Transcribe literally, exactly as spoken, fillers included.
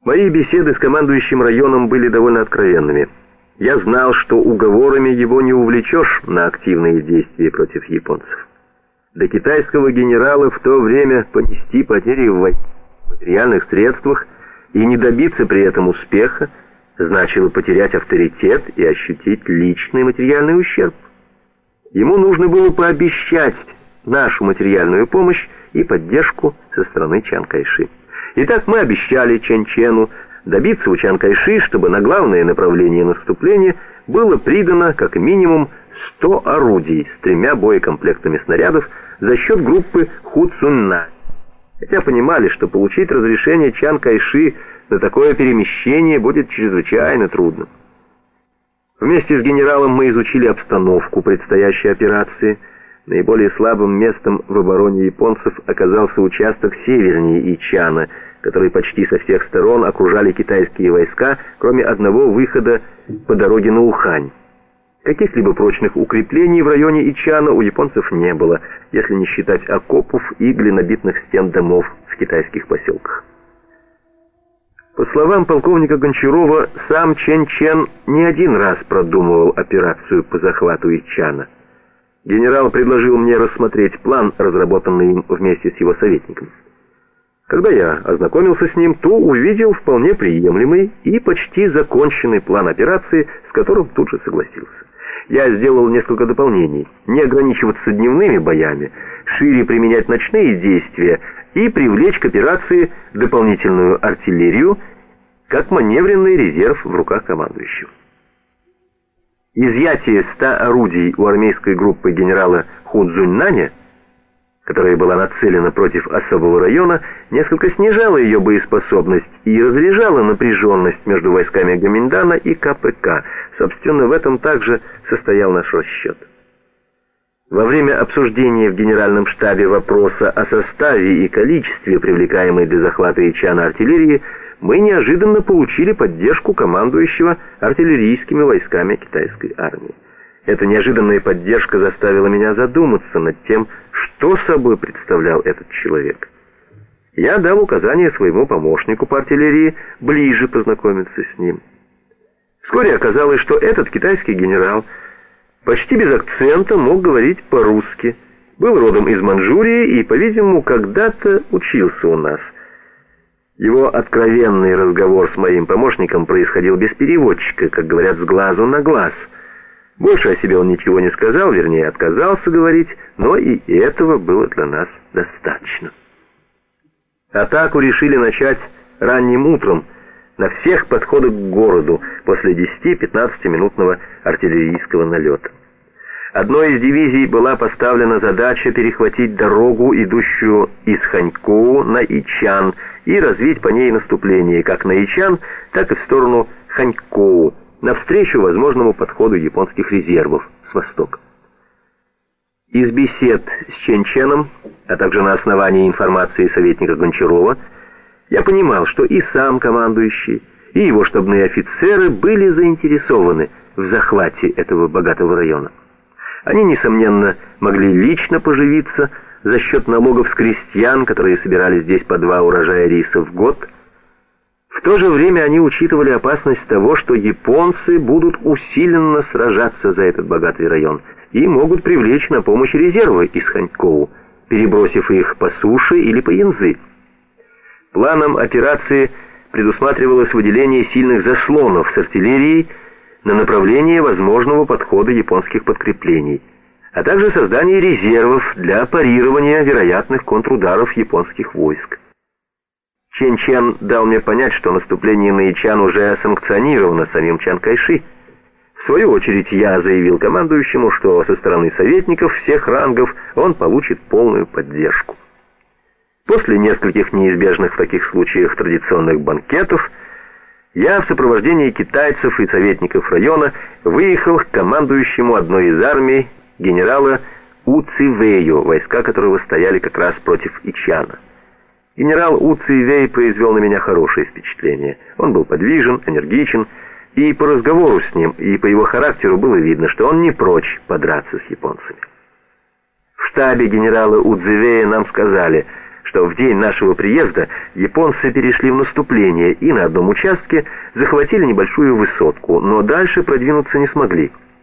Мои беседы с командующим районом были довольно откровенными. Я знал, что уговорами его не увлечешь на активные действия против японцев. Для китайского генерала в то время понести потери в материальных средствах и не добиться при этом успеха значило потерять авторитет и ощутить личный материальный ущерб. Ему нужно было пообещать нашу материальную помощь и поддержку со стороны Чан Кайши. Итак, мы обещали Чен Чену добиться у Чан Кайши, чтобы на главное направление наступления было придано как минимум сто орудий с тремя боекомплектами снарядов за счет группы Ху Цунна. Хотя понимали, что получить разрешение Чан Кайши на такое перемещение будет чрезвычайно трудно. Вместе с генералом мы изучили обстановку предстоящей операции. Наиболее слабым местом в обороне японцев оказался участок севернее Ичана, который почти со всех сторон окружали китайские войска, кроме одного выхода по дороге на Ухань. Каких-либо прочных укреплений в районе Ичана у японцев не было, если не считать окопов и глинобитных стен домов в китайских поселках. По словам полковника Гончарова, сам Чен Чен не один раз продумывал операцию по захвату Ичана. Генерал предложил мне рассмотреть план, разработанный им вместе с его советником. Когда я ознакомился с ним, то увидел вполне приемлемый и почти законченный план операции, с которым тут же согласился. Я сделал несколько дополнений: не ограничиваться дневными боями, шире применять ночные действия и привлечь к операции дополнительную артиллерию, как маневренный резерв в руках командующего. Изъятие ста орудий у армейской группы генерала Ху Цзуньнаня, которая была нацелена против особого района, несколько снижало ее боеспособность и разряжало напряженность между войсками Гоминдана и ка пэ ка. Собственно, в этом также состоял наш расчет. Во время обсуждения в генеральном штабе вопроса о составе и количестве привлекаемой для захвата Ичана артиллерии, мы неожиданно получили поддержку командующего артиллерийскими войсками китайской армии. Эта неожиданная поддержка заставила меня задуматься над тем, что собой представлял этот человек. Я дал указание своему помощнику по артиллерии ближе познакомиться с ним. Вскоре оказалось, что этот китайский генерал почти без акцента мог говорить по-русски, был родом из Манчжурии и, по-видимому, когда-то учился у нас. Его откровенный разговор с моим помощником происходил без переводчика, как говорят, с глазу на глаз. Больше о себе он ничего не сказал, вернее, отказался говорить, но и этого было для нас достаточно. Атаку решили начать ранним утром, на всех подходах к городу, после десяти-пятнадцатиминутного артиллерийского налета. Одной из дивизий была поставлена задача перехватить дорогу, идущую из Ханькоу на Ичан, и развить по ней наступление как на Ичан, так и в сторону Ханькоу, навстречу возможному подходу японских резервов с востока. Из бесед с Чен Ченом, а также на основании информации советника Гончарова, я понимал, что и сам командующий, и его штабные офицеры были заинтересованы в захвате этого богатого района. Они, несомненно, могли лично поживиться за счет налогов с крестьян, которые собирали здесь по два урожая риса в год. В то же время они учитывали опасность того, что японцы будут усиленно сражаться за этот богатый район и могут привлечь на помощь резервы из Ханькоу, перебросив их по суше или по Янцзы. Планом операции предусматривалось выделение сильных заслонов с артиллерией на направление возможного подхода японских подкреплений, а также создание резервов для парирования вероятных контрударов японских войск. Чен Чен дал мне понять, что наступление на Ичан уже санкционировано самим Чан Кайши. В свою очередь я заявил командующему, что со стороны советников всех рангов он получит полную поддержку. После нескольких неизбежных в таких случаях традиционных банкетов я в сопровождении китайцев и советников района выехал к командующему одной из армий генерала У Цивэю, войска которого стояли как раз против Ичана. Генерал У Цивэй произвел на меня хорошее впечатление. Он был подвижен, энергичен, и по разговору с ним, и по его характеру было видно, что он не прочь подраться с японцами. В штабе генерала У Цивэя нам сказали, что что в день нашего приезда японцы перешли в наступление и на одном участке захватили небольшую высотку, но дальше продвинуться не смогли.